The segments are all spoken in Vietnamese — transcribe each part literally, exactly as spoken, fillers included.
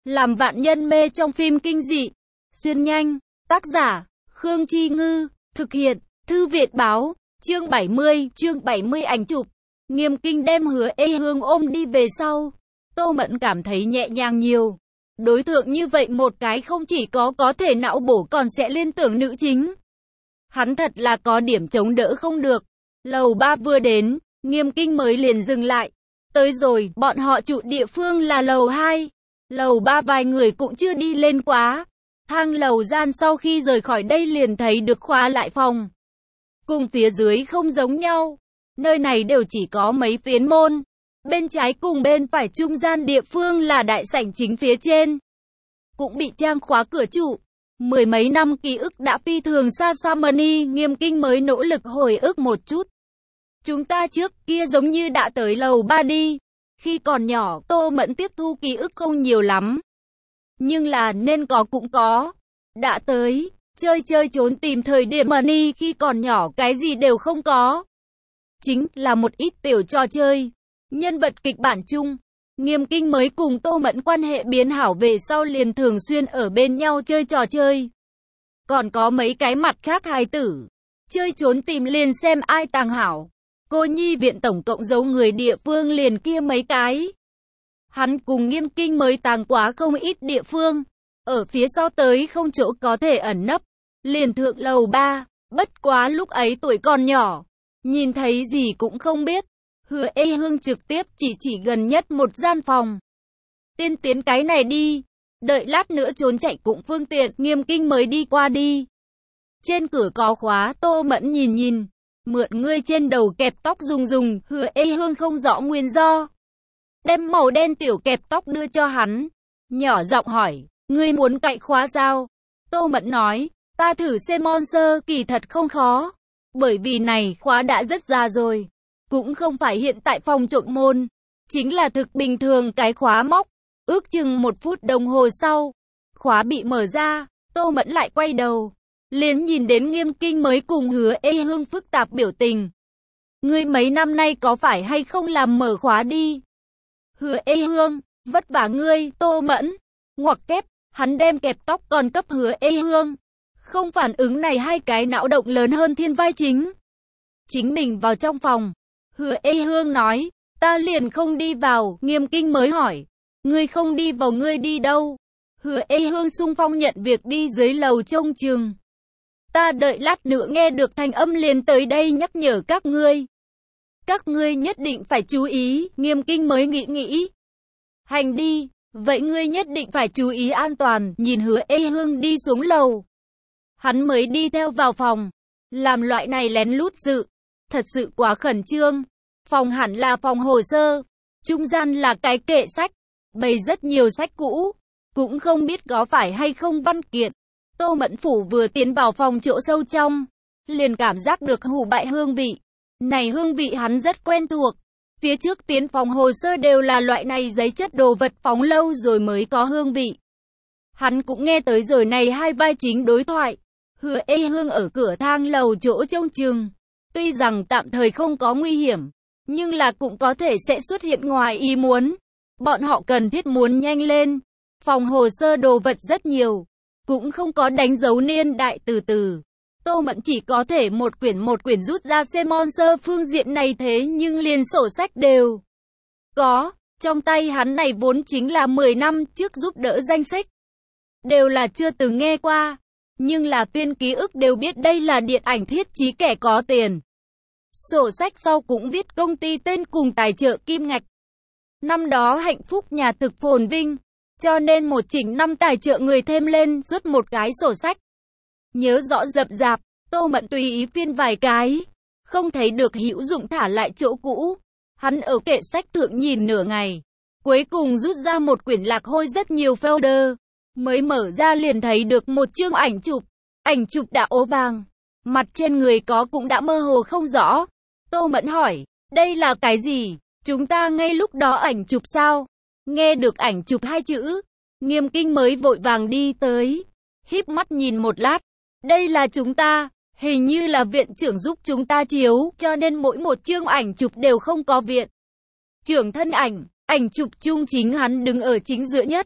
Làm vạn nhân mê trong phim kinh dị. Xuyên nhanh. Tác giả, Khương Chi Ngư. Thực hiện, Thư Việt Báo. Chương bảy mươi, chương bảy mươi ảnh chụp. Nghiêm Kinh đem Hứa Ê Hương ôm đi về sau. Tô Mẫn cảm thấy nhẹ nhàng nhiều. Đối tượng như vậy một cái không chỉ có có thể não bổ còn sẽ liên tưởng nữ chính. Hắn thật là có điểm chống đỡ không được. Lầu ba vừa đến, Nghiêm Kinh mới liền dừng lại. Tới rồi, bọn họ trụ địa phương là lầu hai. Lầu ba vài người cũng chưa đi lên quá. Thang lầu gian sau khi rời khỏi đây liền thấy được khóa lại phòng. Cùng phía dưới không giống nhau. Nơi này đều chỉ có mấy phiến môn. Bên trái cùng bên phải trung gian địa phương là đại sảnh chính phía trên. Cũng bị trang khóa cửa trụ. Mười mấy năm ký ức đã phi thường xa xa mani, Nghiêm Kinh mới nỗ lực hồi ức một chút. Chúng ta trước kia giống như đã tới lầu ba đi. Khi còn nhỏ, Tô Mẫn tiếp thu ký ức không nhiều lắm. Nhưng là nên có cũng có. Đã tới, chơi chơi trốn tìm thời điểm mani khi còn nhỏ cái gì đều không có. Chính là một ít tiểu trò chơi. Nhân vật kịch bản chung. Nghiêm Kinh mới cùng Tô Mẫn quan hệ biến hảo về sau liền thường xuyên ở bên nhau chơi trò chơi. Còn có mấy cái mặt khác hài tử. Chơi trốn tìm liền xem ai tàng hảo. Cô nhi viện tổng cộng giấu người địa phương liền kia mấy cái. Hắn cùng Nghiêm Kinh mới tàng quá không ít địa phương. Ở phía sau tới không chỗ có thể ẩn nấp. Liền thượng lầu ba. Bất quá lúc ấy tuổi còn nhỏ. Nhìn thấy gì cũng không biết. Hứa Ê Hương trực tiếp chỉ chỉ gần nhất một gian phòng. Tiên tiến cái này đi. Đợi lát nữa trốn chạy cũng phương tiện. Nghiêm Kinh mới đi qua đi. Trên cửa có khóa. Tô Mẫn nhìn nhìn. Mượn ngươi trên đầu kẹp tóc dùng dùng. Hứa Ê Hương không rõ nguyên do. Đem màu đen tiểu kẹp tóc đưa cho hắn. Nhỏ giọng hỏi. Ngươi muốn cạy khóa sao? Tô Mẫn nói. Ta thử xem monster kỳ thật không khó. Bởi vì này khóa đã rất già rồi. Cũng không phải hiện tại phòng trộm môn. Chính là thực bình thường cái khóa móc. Ước chừng một phút đồng hồ sau. Khóa bị mở ra. Tô Mẫn lại quay đầu. Liền nhìn đến Nghiêm Kinh mới cùng Hứa Ê Hương phức tạp biểu tình. Ngươi mấy năm nay có phải hay không làm mở khóa đi? Hứa Ê Hương, vất vả ngươi, Tô Mẫn. Ngoặc kép, hắn đem kẹp tóc còn cấp Hứa Ê Hương. Không phản ứng này hai cái não động lớn hơn thiên vai chính. Chính mình vào trong phòng. Hứa Ê Hương nói, ta liền không đi vào. Nghiêm Kinh mới hỏi, ngươi không đi vào ngươi đi đâu? Hứa Ê Hương xung phong nhận việc đi dưới lầu trông chừng. Ta đợi lát nữa nghe được thanh âm liền tới đây nhắc nhở các ngươi. Các ngươi nhất định phải chú ý. Nghiêm Kinh mới nghĩ nghĩ. Hành đi, vậy ngươi nhất định phải chú ý an toàn. Nhìn Hứa Ê Hương đi xuống lầu. Hắn mới đi theo vào phòng. Làm loại này lén lút dự. Thật sự quá khẩn trương. Phòng hẳn là phòng hồ sơ. Trung gian là cái kệ sách. Bày rất nhiều sách cũ. Cũng không biết có phải hay không văn kiện. Tô Mẫn Phủ vừa tiến vào phòng chỗ sâu trong. Liền cảm giác được hủ bại hương vị. Này hương vị hắn rất quen thuộc. Phía trước tiến phòng hồ sơ đều là loại này giấy chất đồ vật phóng lâu rồi mới có hương vị. Hắn cũng nghe tới rồi này hai vai chính đối thoại. Hứa Ê Hương ở cửa thang lầu chỗ trông chừng. Tuy rằng tạm thời không có nguy hiểm, nhưng là cũng có thể sẽ xuất hiện ngoài ý muốn. Bọn họ cần thiết muốn nhanh lên. Phòng hồ sơ đồ vật rất nhiều. Cũng không có đánh dấu niên đại từ từ. Tô Mẫn chỉ có thể một quyển một quyển rút ra xem monster phương diện này thế nhưng liền sổ sách đều có. Trong tay hắn này vốn chính là mười năm trước giúp đỡ danh sách. Đều là chưa từng nghe qua. Nhưng là viên ký ức đều biết đây là điện ảnh thiết chí kẻ có tiền. Sổ sách sau cũng viết công ty tên cùng tài trợ kim ngạch. Năm đó hạnh phúc nhà thực phồn vinh. Cho nên một chỉnh năm tài trợ người thêm lên rút một cái sổ sách. Nhớ rõ dập dạp, Tô Mẫn tùy ý phiên vài cái. Không thấy được hữu dụng thả lại chỗ cũ. Hắn ở kệ sách thượng nhìn nửa ngày. Cuối cùng rút ra một quyển lạc hôi rất nhiều folder. Mới mở ra liền thấy được một chương ảnh chụp. Ảnh chụp đã ố vàng. Mặt trên người có cũng đã mơ hồ không rõ. Tô Mẫn hỏi, đây là cái gì? Chúng ta ngay lúc đó ảnh chụp sao? Nghe được ảnh chụp hai chữ. Nghiêm Kinh mới vội vàng đi tới. Híp mắt nhìn một lát. Đây là chúng ta. Hình như là viện trưởng giúp chúng ta chiếu. Cho nên mỗi một chương ảnh chụp đều không có viện trưởng thân ảnh. Ảnh chụp chung chính hắn đứng ở chính giữa nhất.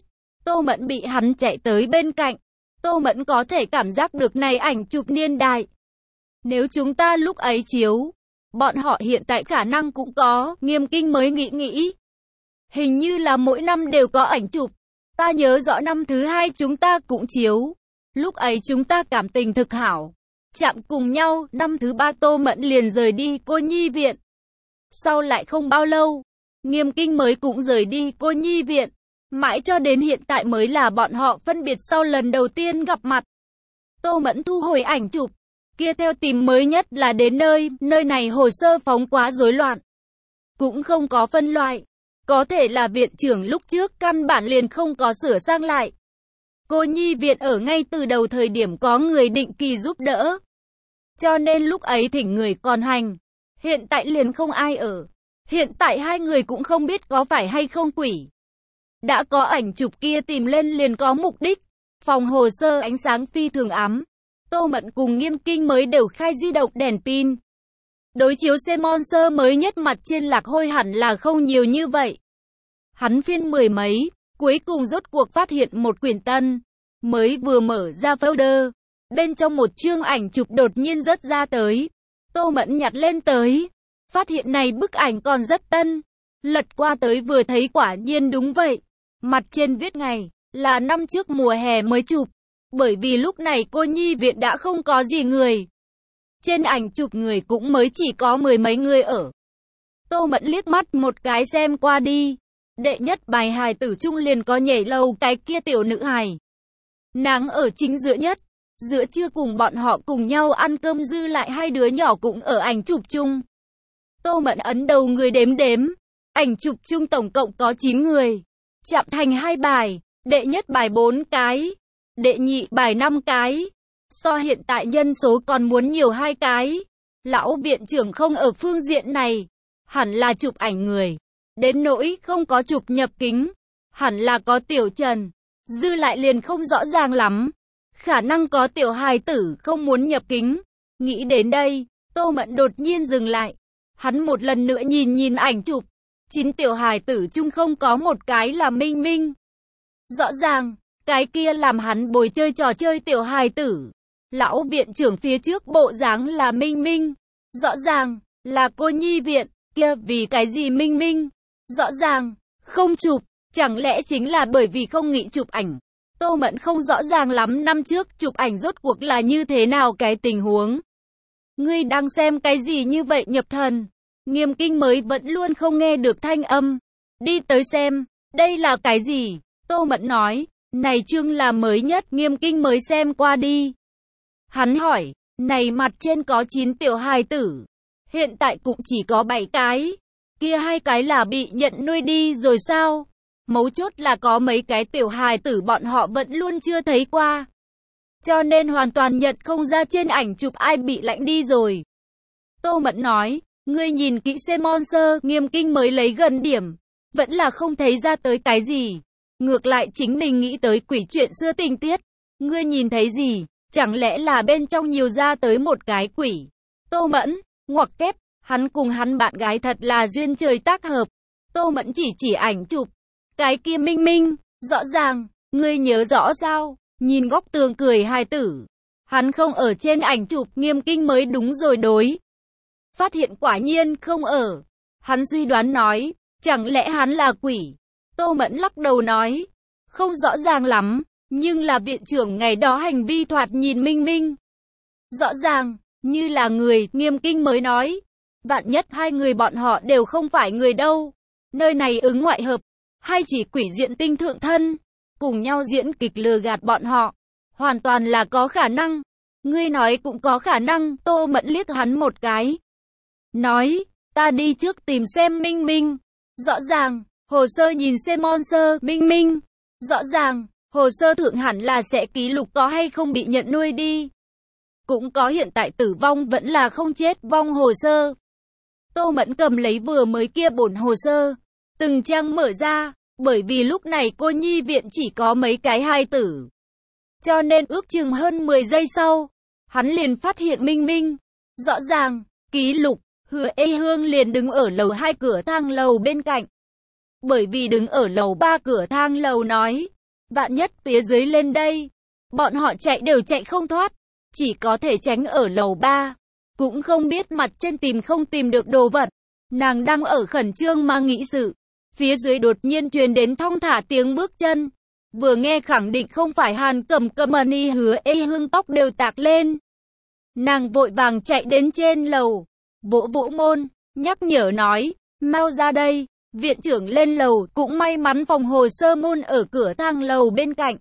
Tô Mẫn bị hắn chạy tới bên cạnh. Tô Mẫn có thể cảm giác được này ảnh chụp niên đại. Nếu chúng ta lúc ấy chiếu, bọn họ hiện tại khả năng cũng có, Nghiêm Kinh mới nghĩ nghĩ. Hình như là mỗi năm đều có ảnh chụp. Ta nhớ rõ năm thứ hai chúng ta cũng chiếu. Lúc ấy chúng ta cảm tình thực hảo. Chạm cùng nhau, năm thứ ba Tô Mẫn liền rời đi cô nhi viện. Sau lại không bao lâu, Nghiêm Kinh mới cũng rời đi cô nhi viện. Mãi cho đến hiện tại mới là bọn họ phân biệt sau lần đầu tiên gặp mặt. Tô Mẫn thu hồi ảnh chụp. Kia theo tìm mới nhất là đến nơi, nơi này hồ sơ phóng quá rối loạn. Cũng không có phân loại. Có thể là viện trưởng lúc trước căn bản liền không có sửa sang lại. Cô nhi viện ở ngay từ đầu thời điểm có người định kỳ giúp đỡ. Cho nên lúc ấy thỉnh người còn hành. Hiện tại liền không ai ở. Hiện tại hai người cũng không biết có phải hay không quỷ. Đã có ảnh chụp kia tìm lên liền có mục đích. Phòng hồ sơ ánh sáng phi thường ám. Tô Mẫn cùng Nghiêm Kinh mới đều khai di động đèn pin. Đối chiếu Simon sơ mới nhất mặt trên lạc hôi hẳn là không nhiều như vậy. Hắn phiên mười mấy, cuối cùng rốt cuộc phát hiện một quyển tân. Mới vừa mở ra folder. Bên trong một chương ảnh chụp đột nhiên rớt ra tới. Tô Mẫn nhặt lên tới. Phát hiện này bức ảnh còn rất tân. Lật qua tới vừa thấy quả nhiên đúng vậy. Mặt trên viết ngày, là năm trước mùa hè mới chụp. Bởi vì lúc này cô nhi viện đã không có gì người. Trên ảnh chụp người cũng mới chỉ có mười mấy người ở. Tô Mẫn liếc mắt một cái xem qua đi. Đệ nhất bài hài tử trung liền có nhảy lầu cái kia tiểu nữ hài. Nàng ở chính giữa nhất. Giữa trưa cùng bọn họ cùng nhau ăn cơm dư lại hai đứa nhỏ cũng ở ảnh chụp chung. Tô Mẫn ấn đầu người đếm đếm. Ảnh chụp chung tổng cộng có chín người. Chạm thành hai bài. Đệ nhất bài bốn cái. Đệ nhị bài năm cái. So hiện tại nhân số còn muốn nhiều hai cái. Lão viện trưởng không ở phương diện này. Hẳn là chụp ảnh người. Đến nỗi không có chụp nhập kính. Hẳn là có tiểu Trần. Dư lại liền không rõ ràng lắm. Khả năng có tiểu hài tử không muốn nhập kính. Nghĩ đến đây, Tô Mẫn đột nhiên dừng lại. Hắn một lần nữa nhìn nhìn ảnh chụp. Chín tiểu hài tử chung không có một cái là Minh Minh. Rõ ràng, cái kia làm hắn bồi chơi trò chơi tiểu hài tử. Lão viện trưởng phía trước bộ dáng là Minh Minh. Rõ ràng, là cô nhi viện, kia vì cái gì Minh Minh. Rõ ràng, không chụp, chẳng lẽ chính là bởi vì không nghĩ chụp ảnh. Tô Mẫn không rõ ràng lắm năm trước chụp ảnh rốt cuộc là như thế nào cái tình huống. Ngươi đang xem cái gì như vậy nhập thần? Nghiêm Kinh mới vẫn luôn không nghe được thanh âm. Đi tới xem, đây là cái gì? Tô Mẫn nói, này chương là mới nhất. Nghiêm Kinh mới xem qua đi. Hắn hỏi, này mặt trên có chín tiểu hài tử. Hiện tại cũng chỉ có bảy cái. Kia hai cái là bị nhận nuôi đi rồi sao? Mấu chốt là có mấy cái tiểu hài tử bọn họ vẫn luôn chưa thấy qua. Cho nên hoàn toàn nhận không ra trên ảnh chụp ai bị lãnh đi rồi. Tô Mẫn nói, ngươi nhìn kỹ Simon sơ. Nghiêm Kinh mới lấy gần điểm. Vẫn là không thấy ra tới cái gì. Ngược lại chính mình nghĩ tới quỷ chuyện xưa tình tiết. Ngươi nhìn thấy gì? Chẳng lẽ là bên trong nhiều ra tới một cái quỷ? Tô Mẫn, ngoặc kép, hắn cùng hắn bạn gái thật là duyên trời tác hợp. Tô Mẫn chỉ chỉ ảnh chụp. Cái kia Minh Minh, rõ ràng, ngươi nhớ rõ sao? Nhìn góc tường cười hài tử. Hắn không ở trên ảnh chụp. Nghiêm Kinh mới đúng rồi đối. Phát hiện quả nhiên không ở. Hắn suy đoán nói, chẳng lẽ hắn là quỷ? Tô Mẫn lắc đầu nói, không rõ ràng lắm, nhưng là viện trưởng ngày đó hành vi thoạt nhìn Minh Minh. Rõ ràng, như là người. Nghiêm Kinh mới nói, vạn nhất hai người bọn họ đều không phải người đâu. Nơi này ứng ngoại hợp, hay chỉ quỷ diện tinh thượng thân, cùng nhau diễn kịch lừa gạt bọn họ. Hoàn toàn là có khả năng. Ngươi nói cũng có khả năng. Tô Mẫn liếc hắn một cái. Nói, ta đi trước tìm xem Minh Minh. Rõ ràng, hồ sơ nhìn Simon sơ. Minh Minh. Rõ ràng, hồ sơ thượng hẳn là sẽ ký lục có hay không bị nhận nuôi đi. Cũng có hiện tại tử vong vẫn là không chết vong hồ sơ. Tô Mẫn cầm lấy vừa mới kia bổn hồ sơ. Từng trang mở ra. Bởi vì lúc này cô nhi viện chỉ có mấy cái hài tử. Cho nên ước chừng hơn mười giây sau. Hắn liền phát hiện Minh Minh. Rõ ràng, ký lục. Hứa Ê Hương liền đứng ở lầu hai cửa thang lầu bên cạnh. Bởi vì đứng ở lầu ba cửa thang lầu nói. Vạn nhất phía dưới lên đây, bọn họ chạy đều chạy không thoát, chỉ có thể tránh ở lầu ba. Cũng không biết mặt trên tìm không tìm được đồ vật. Nàng đang ở khẩn trương mà nghĩ sự. Phía dưới đột nhiên truyền đến thong thả tiếng bước chân. Vừa nghe khẳng định không phải Hàn Cầm Cầm mà ni Hứa Ê Hương tóc đều tạc lên. Nàng vội vàng chạy đến trên lầu, vỗ vỗ môn, nhắc nhở nói, mau ra đây. Viện trưởng lên lầu, cũng may mắn phòng hồ sơ môn ở cửa thang lầu bên cạnh.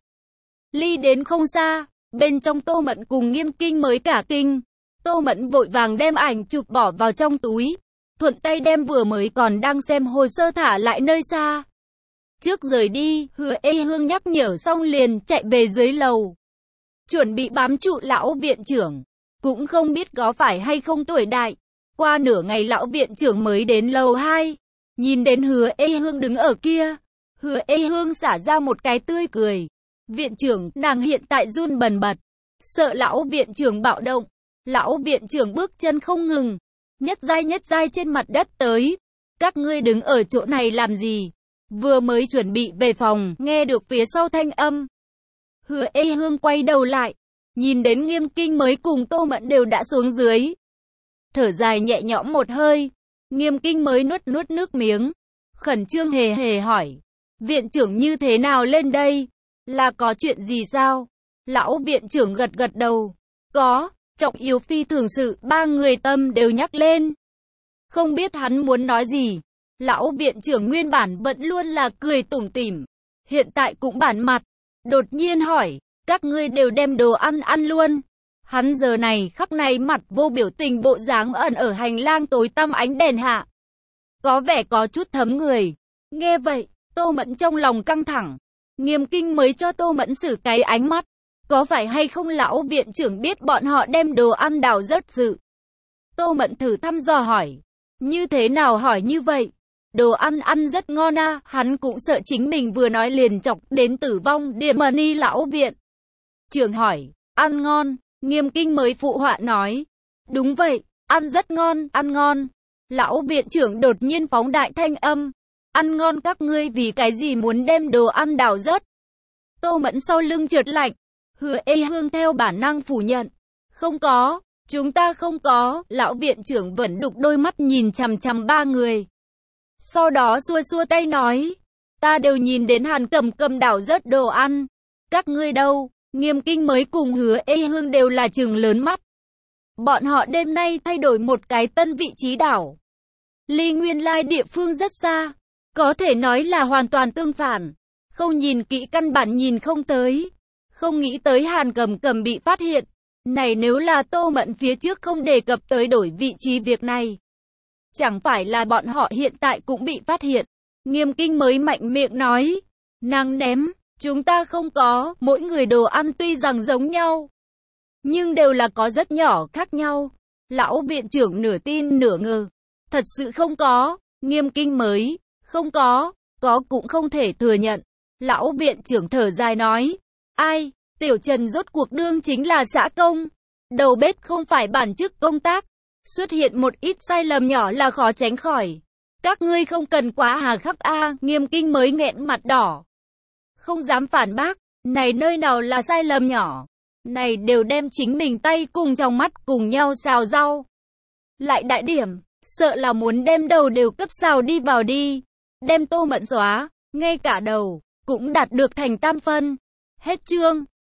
Ly đến không xa, bên trong Tô Mẫn cùng Nghiêm Kinh mới cả kinh. Tô Mẫn vội vàng đem ảnh chụp bỏ vào trong túi, thuận tay đem vừa mới còn đang xem hồ sơ thả lại nơi xa. Trước rời đi, Hứa Ê Hương nhắc nhở xong liền chạy về dưới lầu, chuẩn bị bám trụ lão viện trưởng. Cũng không biết có phải hay không tuổi đại. Qua nửa ngày lão viện trưởng mới đến lầu hai, nhìn đến Hứa Ê Hương đứng ở kia. Hứa Ê Hương xả ra một cái tươi cười. Viện trưởng, nàng hiện tại run bần bật, sợ lão viện trưởng bạo động. Lão viện trưởng bước chân không ngừng, nhất dai nhất dai trên mặt đất tới. Các ngươi đứng ở chỗ này làm gì? Vừa mới chuẩn bị về phòng, nghe được phía sau thanh âm. Hứa Ê Hương quay đầu lại, nhìn đến Nghiêm Kinh mới cùng Tô Mẫn đều đã xuống dưới. Thở dài nhẹ nhõm một hơi, Nghiêm Kinh mới nuốt nuốt nước miếng, khẩn trương hề hề hỏi. Viện trưởng như thế nào lên đây? Là có chuyện gì sao? Lão viện trưởng gật gật đầu. Có, trọng yếu phi thường sự, ba người tâm đều nhắc lên. Không biết hắn muốn nói gì. Lão viện trưởng nguyên bản vẫn luôn là cười tủm tỉm, hiện tại cũng bản mặt, đột nhiên hỏi, các ngươi đều đem đồ ăn ăn luôn. Hắn giờ này khắc này mặt vô biểu tình, bộ dáng ẩn ở hành lang tối tăm ánh đèn hạ, có vẻ có chút thấm người. Nghe vậy, Tô Mẫn trong lòng căng thẳng. Nghiêm Kinh mới cho Tô Mẫn xử cái ánh mắt. Có phải hay không lão viện trưởng biết bọn họ đem đồ ăn đào rớt sự? Tô Mẫn thử thăm dò hỏi. Như thế nào hỏi như vậy? Đồ ăn ăn rất ngon à, hắn cũng sợ chính mình vừa nói liền chọc đến tử vong điểm mà ni lão viện trưởng hỏi. Ăn ngon, Nghiêm Kinh mới phụ họa nói. Đúng vậy, ăn rất ngon, ăn ngon. Lão viện trưởng đột nhiên phóng đại thanh âm. Ăn ngon, các ngươi vì cái gì muốn đem đồ ăn đào rớt? Tô Mẫn sau lưng trượt lạnh. Hứa Ê Hương theo bản năng phủ nhận. Không có, chúng ta không có. Lão viện trưởng vẫn đục đôi mắt nhìn chằm chằm ba người. Sau đó xua xua tay nói. Ta đều nhìn đến Hàn Cầm Cầm đảo rớt đồ ăn. Các ngươi đâu? Nghiêm Kinh mới cùng Hứa Ê Hương đều là trừng lớn mắt. Bọn họ đêm nay thay đổi một cái tân vị trí đảo. Ly nguyên lai địa phương rất xa. Có thể nói là hoàn toàn tương phản. Không nhìn kỹ căn bản nhìn không tới. Không nghĩ tới Hàn Cầm Cầm bị phát hiện. Này nếu là Tô Mẫn phía trước không đề cập tới đổi vị trí việc này, chẳng phải là bọn họ hiện tại cũng bị phát hiện. Nghiêm Kinh mới mạnh miệng nói. Nàng ném, chúng ta không có, mỗi người đồ ăn tuy rằng giống nhau, nhưng đều là có rất nhỏ khác nhau. Lão viện trưởng nửa tin nửa ngờ. Thật sự không có. Nghiêm Kinh mới. Không có. Có cũng không thể thừa nhận. Lão viện trưởng thở dài nói. Ai, Tiểu Trần rốt cuộc đương chính là xã công. Đầu bếp không phải bản chức công tác. Xuất hiện một ít sai lầm nhỏ là khó tránh khỏi. Các ngươi không cần quá hà khắc a. Nghiêm Kinh mới nghẹn mặt đỏ, không dám phản bác. Này nơi nào là sai lầm nhỏ. Này đều đem chính mình tay cùng trong mắt cùng nhau xào rau. Lại đại điểm, sợ là muốn đem đầu đều cấp xào đi vào đi. Đem Tô Mẫn xóa, ngay cả đầu, cũng đạt được thành tam phân. Hết chương.